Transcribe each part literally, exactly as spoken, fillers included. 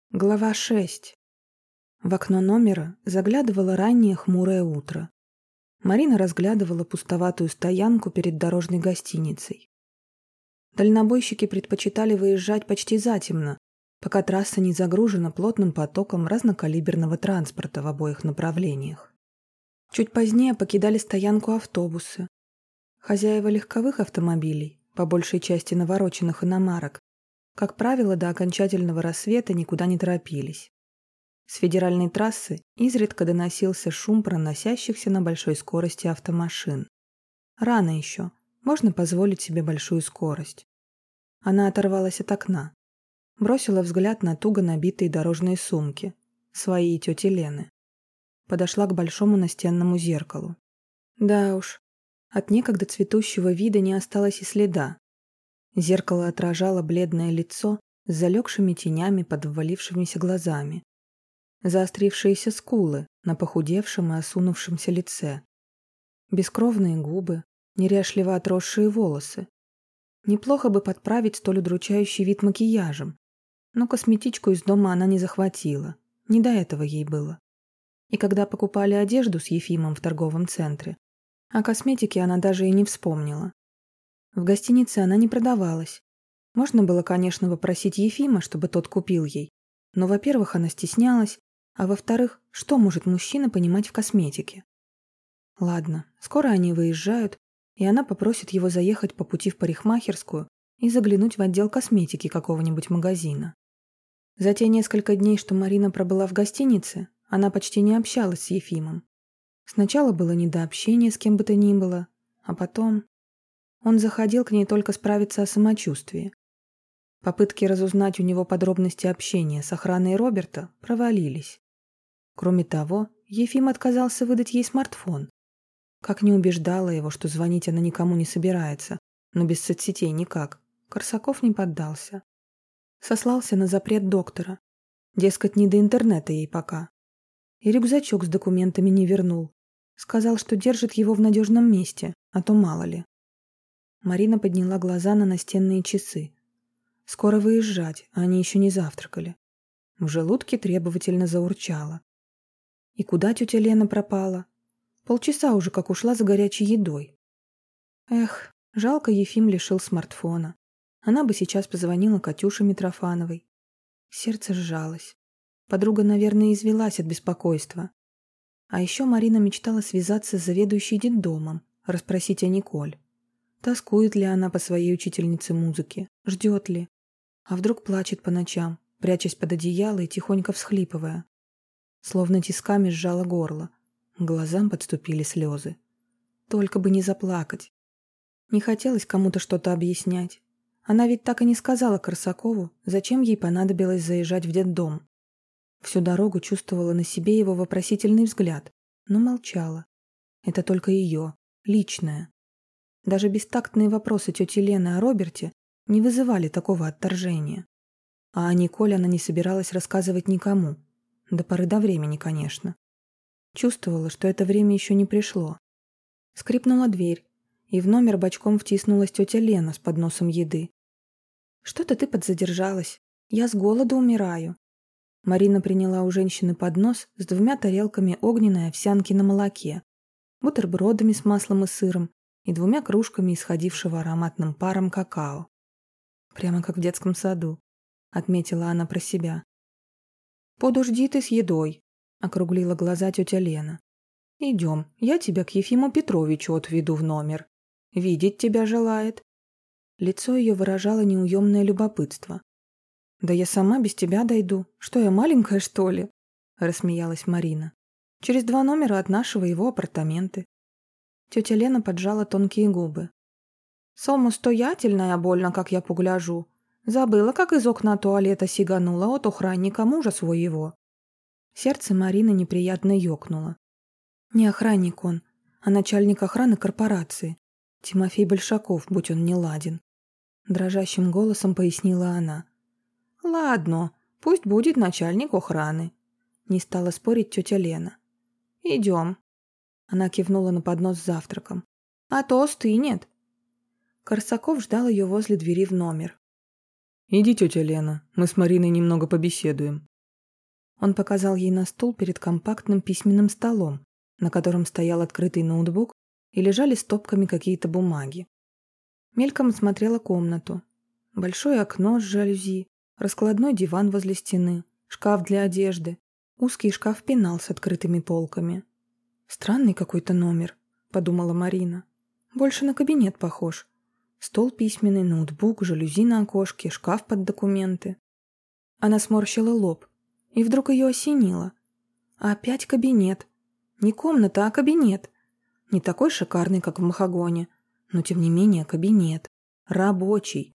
Глава шесть. В окно номера заглядывало раннее хмурое утро. Марина разглядывала пустоватую стоянку перед дорожной гостиницей. Дальнобойщики предпочитали выезжать почти затемно, пока трасса не загружена плотным потоком разнокалиберного транспорта в обоих направлениях. Чуть позднее покидали стоянку автобусы. Хозяева легковых автомобилей, по большей части навороченных иномарок, как правило, до окончательного рассвета никуда не торопились. С федеральной трассы изредка доносился шум проносящихся на большой скорости автомашин. Рано еще, можно позволить себе большую скорость. Она оторвалась от окна, бросила взгляд на туго набитые дорожные сумки, свои и тети Лены. Подошла к большому настенному зеркалу. Да уж, от некогда цветущего вида не осталось и следа. Зеркало отражало бледное лицо с залегшими тенями под ввалившимися глазами, заострившиеся скулы на похудевшем и осунувшемся лице, бескровные губы, неряшливо отросшие волосы. Неплохо бы подправить столь удручающий вид макияжем, но косметичку из дома она не захватила, не до этого ей было. И когда покупали одежду с Ефимом в торговом центре, о косметике она даже и не вспомнила. В гостинице она не продавалась. Можно было, конечно, попросить Ефима, чтобы тот купил ей. Но, во-первых, она стеснялась, а во-вторых, что может мужчина понимать в косметике? Ладно, скоро они выезжают, и она попросит его заехать по пути в парикмахерскую и заглянуть в отдел косметики какого-нибудь магазина. За те несколько дней, что Марина пробыла в гостинице, она почти не общалась с Ефимом. Сначала было не до общения с кем бы то ни было, а потом... Он заходил к ней только справиться о самочувствии. Попытки разузнать у него подробности общения с охраной Роберта провалились. Кроме того, Ефим отказался выдать ей смартфон. Как не убеждала его, что звонить она никому не собирается, но без соцсетей никак, Корсаков не поддался. Сослался на запрет доктора. Дескать, не до интернета ей пока. И рюкзачок с документами не вернул. Сказал, что держит его в надежном месте, а то мало ли. Марина подняла глаза на настенные часы. Скоро выезжать, а они еще не завтракали. В желудке требовательно заурчало. И куда тетя Лена пропала? Полчаса уже как ушла за горячей едой. Эх, жалко, Ефим лишил смартфона. Она бы сейчас позвонила Катюше Митрофановой. Сердце сжалось. Подруга, наверное, извелась от беспокойства. А еще Марина мечтала связаться с заведующей детдомом, расспросить о Николь. Тоскует ли она по своей учительнице музыки? Ждет ли? А вдруг плачет по ночам, прячась под одеяло и тихонько всхлипывая? Словно тисками сжала горло. К глазам подступили слезы. Только бы не заплакать. Не хотелось кому-то что-то объяснять. Она ведь так и не сказала Корсакову, зачем ей понадобилось заезжать в детдом. Всю дорогу чувствовала на себе его вопросительный взгляд, но молчала. Это только ее, личное. Даже бестактные вопросы тети Лены о Роберте не вызывали такого отторжения. А о Николь она не собиралась рассказывать никому. До поры до времени, конечно. Чувствовала, что это время еще не пришло. Скрипнула дверь, и в номер бочком втиснулась тетя Лена с подносом еды. «Что-то ты подзадержалась. Я с голоду умираю». Марина приняла у женщины поднос с двумя тарелками огненной овсянки на молоке, бутербродами с маслом и сыром, и двумя кружками исходившего ароматным паром какао. Прямо как в детском саду, отметила она про себя. «Подожди ты с едой», — округлила глаза тетя Лена. «Идем, я тебя к Ефиму Петровичу отведу в номер. Видеть тебя желает». Лицо ее выражало неуемное любопытство. «Да я сама без тебя дойду. Что, я маленькая, что ли?» — рассмеялась Марина. «Через два номера от нашего его апартаменты». Тетя Лена поджала тонкие губы. «Самостоятельная больно, как я погляжу. Забыла, как из окна туалета сиганула от охранника мужа своего». Сердце Марины неприятно ёкнуло. Не охранник он, а начальник охраны корпорации. Тимофей Большаков, будь он не ладен. Дрожащим голосом пояснила она. «Ладно, пусть будет начальник охраны», — не стала спорить тетя Лена. «Идем». Она кивнула на поднос с завтраком. «А то остынет». Корсаков ждал ее возле двери в номер. «Иди, тетя Лена, мы с Мариной немного побеседуем», Он показал ей на стол перед компактным письменным столом, на котором стоял открытый ноутбук и лежали стопками какие-то бумаги. Мельком осмотрела комнату. Большое окно с жалюзи, раскладной диван возле стены, шкаф для одежды, узкий шкаф-пенал с открытыми полками. «Странный какой-то номер», — подумала Марина. «Больше на кабинет похож. Стол письменный, ноутбук, жалюзи на окошке, шкаф под документы». Она сморщила лоб, и вдруг ее осенило. А опять кабинет. Не комната, а кабинет. Не такой шикарный, как в Махагоне, но тем не менее кабинет. Рабочий.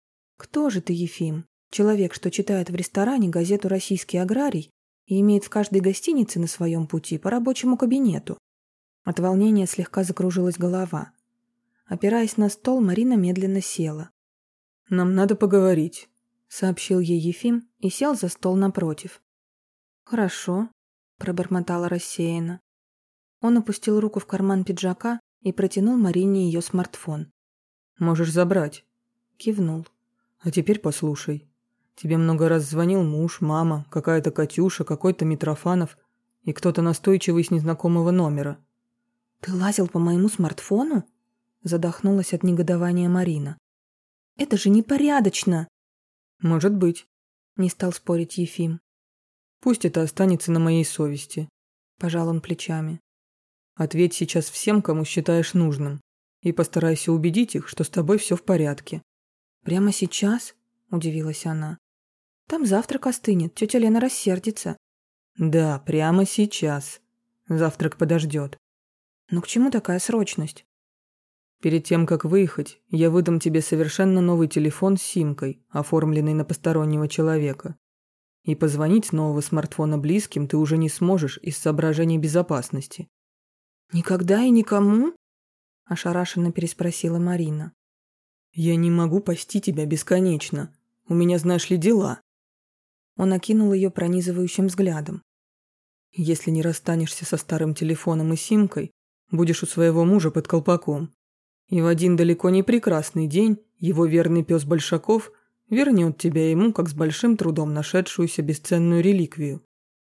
Кто же ты, Ефим? Человек, что читает в ресторане газету «Российский аграрий» и имеет в каждой гостинице на своем пути по рабочему кабинету. От волнения слегка закружилась голова. Опираясь на стол, Марина медленно села. «Нам надо поговорить», — сообщил ей Ефим и сел за стол напротив. «Хорошо», — пробормотала рассеянно. Он опустил руку в карман пиджака и протянул Марине ее смартфон. «Можешь забрать», — кивнул. «А теперь послушай. Тебе много раз звонил муж, мама, какая-то Катюша, какой-то Митрофанов и кто-то настойчивый с незнакомого номера». «Ты лазил по моему смартфону?» — задохнулась от негодования Марина. «Это же непорядочно!» «Может быть», — не стал спорить Ефим. «Пусть это останется на моей совести», — пожал он плечами. «Ответь сейчас всем, кому считаешь нужным, и постарайся убедить их, что с тобой все в порядке». «Прямо сейчас?» — удивилась она. «Там завтрак остынет, тетя Лена рассердится». «Да, прямо сейчас. Завтрак подождет». «Но к чему такая срочность?» «Перед тем, как выехать, я выдам тебе совершенно новый телефон с симкой, оформленный на постороннего человека. И позвонить с нового смартфона близким ты уже не сможешь из соображений безопасности». «Никогда и никому?» – ошарашенно переспросила Марина. «Я не могу пасти тебя бесконечно. У меня, знаешь ли, дела». Он окинул ее пронизывающим взглядом. «Если не расстанешься со старым телефоном и симкой, будешь у своего мужа под колпаком. И в один далеко не прекрасный день его верный пес Большаков вернет тебя ему, как с большим трудом нашедшуюся бесценную реликвию».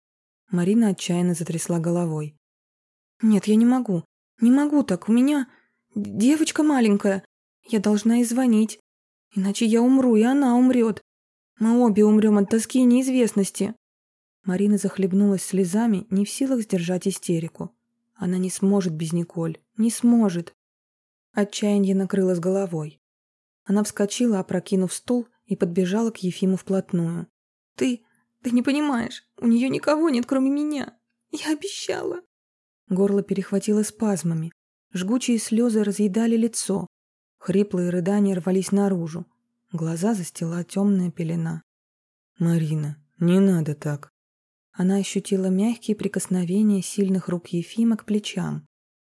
Марина отчаянно затрясла головой. «Нет, я не могу. Не могу так. У меня девочка маленькая. Я должна ей звонить. Иначе я умру, и она умрет. Мы обе умрем от тоски и неизвестности». Марина захлебнулась слезами, не в силах сдержать истерику. Она не сможет без Николь. Не сможет. Отчаяние накрыло с головой. Она вскочила, опрокинув стул, и подбежала к Ефиму вплотную. «Ты... ты не понимаешь. У нее никого нет, кроме меня. Я обещала». Горло перехватило спазмами. Жгучие слезы разъедали лицо. Хриплые рыдания рвались наружу. Глаза застила темная пелена. «Марина, не надо так». Она ощутила мягкие прикосновения сильных рук Ефима к плечам.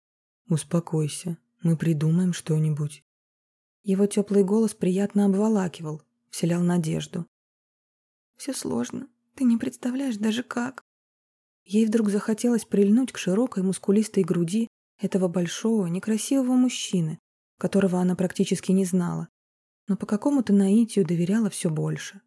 «Успокойся, мы придумаем что-нибудь». Его теплый голос приятно обволакивал, вселял надежду. «Все сложно, ты не представляешь даже как». Ей вдруг захотелось прильнуть к широкой мускулистой груди этого большого, некрасивого мужчины, которого она практически не знала, но по какому-то наитию доверяла все больше.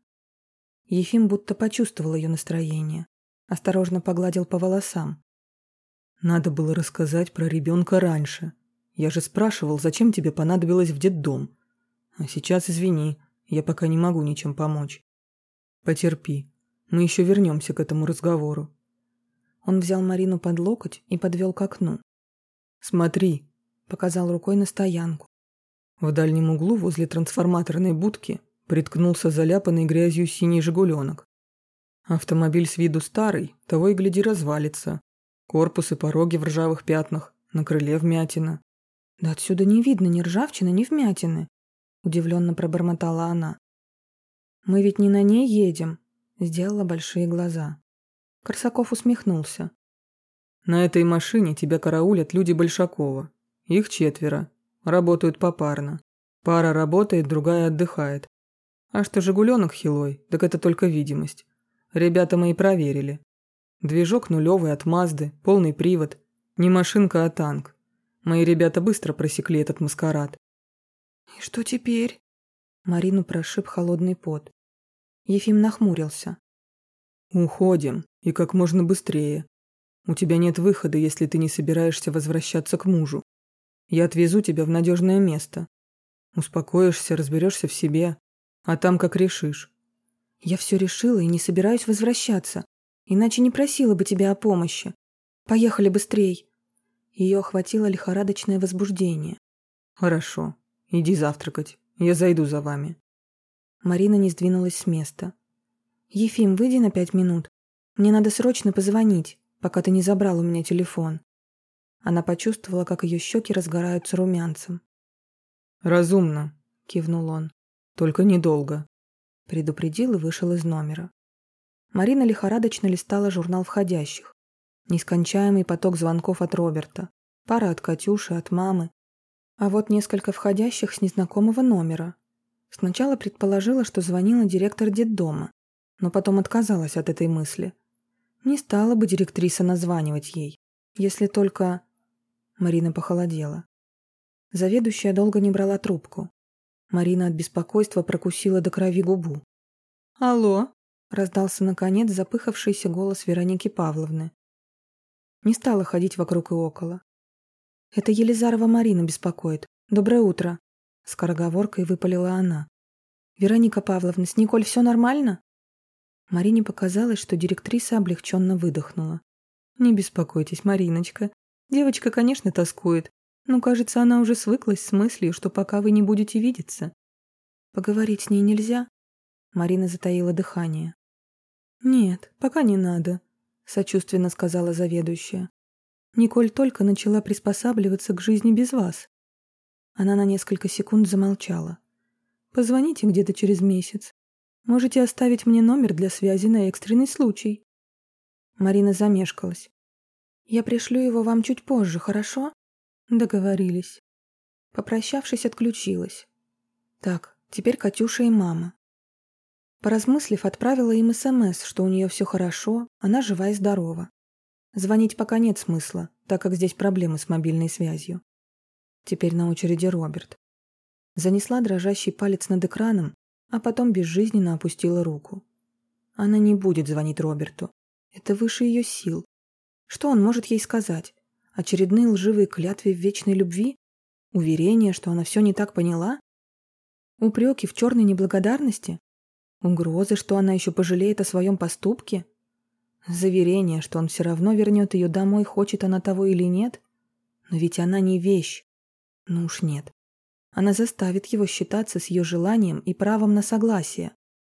Ефим будто почувствовал ее настроение, осторожно погладил по волосам. «Надо было рассказать про ребенка раньше. Я же спрашивал, зачем тебе понадобилось в детдом. А сейчас, извини, я пока не могу ничем помочь. Потерпи, мы еще вернемся к этому разговору». Он взял Марину под локоть и подвел к окну. «Смотри», — показал рукой на стоянку. В дальнем углу возле трансформаторной будки приткнулся заляпанный грязью синий «Жигуленок». Автомобиль с виду старый, того и гляди развалится. Корпус и пороги в ржавых пятнах, на крыле вмятина. «Да отсюда не видно ни ржавчины, ни вмятины», — удивленно пробормотала она. «Мы ведь не на ней едем», — сделала большие глаза. Корсаков усмехнулся. «На этой машине тебя караулят люди Большакова. Их четверо. Работают попарно. Пара работает, другая отдыхает. А что «Жигуленок» хилой, так это только видимость. Ребята мои проверили. Движок нулевый от Мазды, полный привод. Не машинка, а танк. Мои ребята быстро просекли этот маскарад». «И что теперь?» Марину прошиб холодный пот. Ефим нахмурился. Уходим, и как можно быстрее. У тебя нет выхода, если ты не собираешься возвращаться к мужу. Я отвезу тебя в надежное место. Успокоишься, разберешься в себе, а там как решишь. Я все решила и не собираюсь возвращаться, иначе не просила бы тебя о помощи. Поехали быстрей. Ее охватило лихорадочное возбуждение. Хорошо, иди завтракать, я зайду за вами. Марина не сдвинулась с места. Ефим, выйди на пять минут. Мне надо срочно позвонить, пока ты не забрал у меня телефон. Она почувствовала, как ее щеки разгораются румянцем. «Разумно», — кивнул он. «Только недолго», — предупредил и вышел из номера. Марина лихорадочно листала журнал входящих. Нескончаемый поток звонков от Роберта, пара от Катюши, от мамы. А вот несколько входящих с незнакомого номера. Сначала предположила, что звонила директор детдома, но потом отказалась от этой мысли. Не стала бы директриса названивать ей, если только... Марина похолодела. Заведующая долго не брала трубку. Марина от беспокойства прокусила до крови губу. «Алло!» — раздался, наконец, запыхавшийся голос Вероники Павловны. Не стала ходить вокруг и около. «Это Елизарова Марина беспокоит. Доброе утро!» — скороговоркой выпалила она. «Вероника Павловна, с Николь все нормально?» Марине показалось, что директриса облегченно выдохнула. «Не беспокойтесь, Мариночка. Девочка, конечно, тоскует, но, кажется, она уже свыклась с мыслью, что пока вы не будете видеться. Поговорить с ней нельзя?» Марина затаила дыхание. «Нет, пока не надо», — сочувственно сказала заведующая. «Николь только начала приспосабливаться к жизни без вас». Она на несколько секунд замолчала. «Позвоните где-то через месяц. Можете оставить мне номер для связи на экстренный случай». Марина замешкалась. «Я пришлю его вам чуть позже, хорошо?» Договорились. Попрощавшись, отключилась. Так, теперь Катюша и мама. Поразмыслив, отправила им СМС, что у нее все хорошо, она жива и здорова. Звонить пока нет смысла, так как здесь проблемы с мобильной связью. Теперь на очереди Роберт. Занесла дрожащий палец над экраном, а потом безжизненно опустила руку. Она не будет звонить Роберту. Это выше ее сил. Что он может ей сказать? Очередные лживые клятвы в вечной любви? Уверение, что она все не так поняла? Упреки в черной неблагодарности? Угрозы, что она еще пожалеет о своем поступке? Заверение, что он все равно вернет ее домой, хочет она того или нет? Но ведь она не вещь. Ну уж нет. Она заставит его считаться с ее желанием и правом на согласие.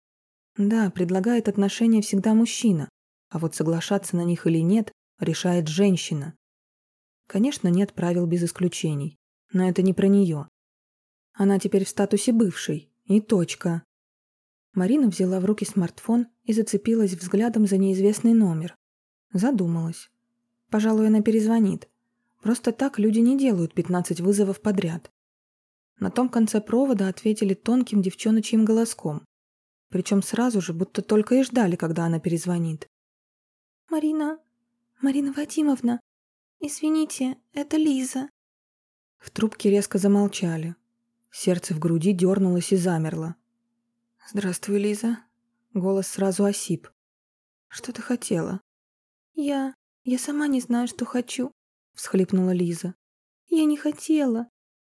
Да, предлагает отношения всегда мужчина, а вот соглашаться на них или нет, решает женщина. Конечно, нет правил без исключений, но это не про нее. Она теперь в статусе бывшей, и точка. Марина взяла в руки смартфон и зацепилась взглядом за неизвестный номер. Задумалась. Пожалуй, она перезвонит. Просто так люди не делают пятнадцать вызовов подряд. На том конце провода ответили тонким девчоночьим голоском. Причем сразу же, будто только и ждали, когда она перезвонит. «Марина, Марина Вадимовна, извините, это Лиза». В трубке резко замолчали. Сердце в груди дернулось и замерло. «Здравствуй, Лиза». Голос сразу осип. «Что ты хотела?» «Я... я сама не знаю, что хочу», — всхлипнула Лиза. «Я не хотела».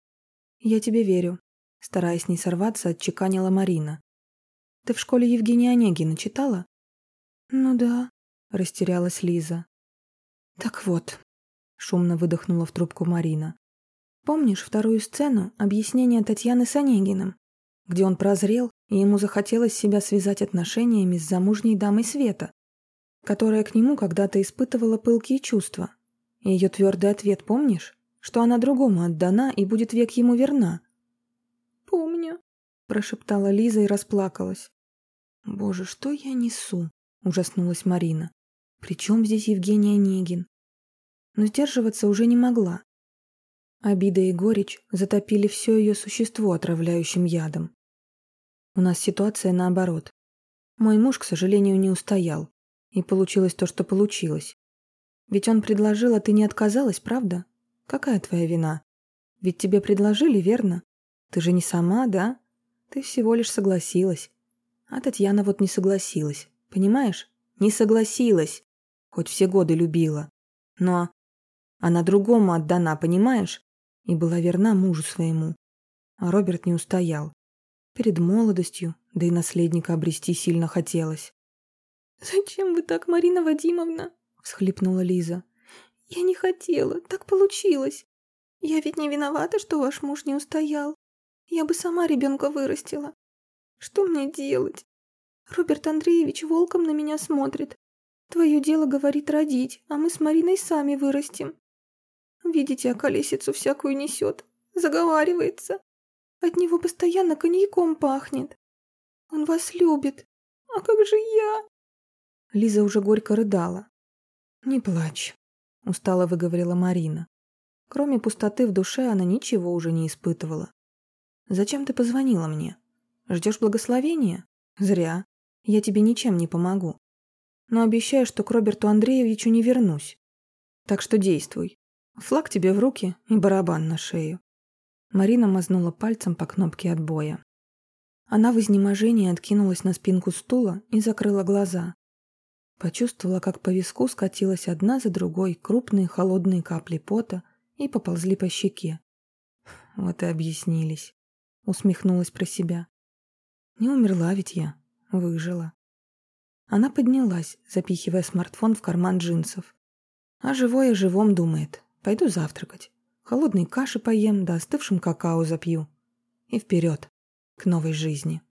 «Я тебе верю», — стараясь не сорваться, отчеканила Марина. «Ты в школе Евгения Онегина читала?» «Ну да», — растерялась Лиза. «Так вот», — шумно выдохнула в трубку Марина. «Помнишь вторую сцену объяснения Татьяны с Онегиным, где он прозрел, и ему захотелось себя связать отношениями с замужней дамой Света, которая к нему когда-то испытывала пылкие чувства? И ее твердый ответ, помнишь? Что она другому отдана и будет век ему верна?» «Помню», — прошептала Лиза и расплакалась. «Боже, что я несу?» — ужаснулась Марина. «При чем здесь Евгений Онегин?» Но сдерживаться уже не могла. Обида и горечь затопили все ее существо отравляющим ядом. У нас ситуация наоборот. Мой муж, к сожалению, не устоял. И получилось то, что получилось. Ведь он предложил, а ты не отказалась, правда? Какая твоя вина? Ведь тебе предложили, верно? Ты же не сама, да? Ты всего лишь согласилась. А Татьяна вот не согласилась. Понимаешь? Не согласилась, хоть все годы любила. Но она другому отдана, понимаешь? И была верна мужу своему. А Роберт не устоял. Перед молодостью, да и наследника обрести сильно хотелось. «Зачем вы так, Марина Вадимовна?» — всхлипнула Лиза. «Я не хотела, так получилось. Я ведь не виновата, что ваш муж не устоял. Я бы сама ребенка вырастила. Что мне делать? Роберт Андреевич волком на меня смотрит. Твое дело, говорит, родить, а мы с Мариной сами вырастим. Видите, околесицу всякую несет, заговаривается. От него постоянно коньяком пахнет. Он вас любит. А как же я?» Лиза уже горько рыдала. «Не плачь», — устало выговорила Марина. Кроме пустоты в душе она ничего уже не испытывала. «Зачем ты позвонила мне? Ждешь благословения? Зря. Я тебе ничем не помогу. Но обещаю, что к Роберту Андреевичу не вернусь. Так что действуй. Флаг тебе в руки и барабан на шею». Марина мазнула пальцем по кнопке отбоя. Она в изнеможении откинулась на спинку стула и закрыла глаза. Почувствовала, как по виску скатилась одна за другой крупные холодные капли пота и поползли по щеке. Вот и объяснились. Усмехнулась про себя. Не умерла ведь я, выжила. Она поднялась, запихивая смартфон в карман джинсов. А живой о живом думает. Пойду завтракать. Холодной каши поем, да остывшим какао запью. И вперед, к новой жизни.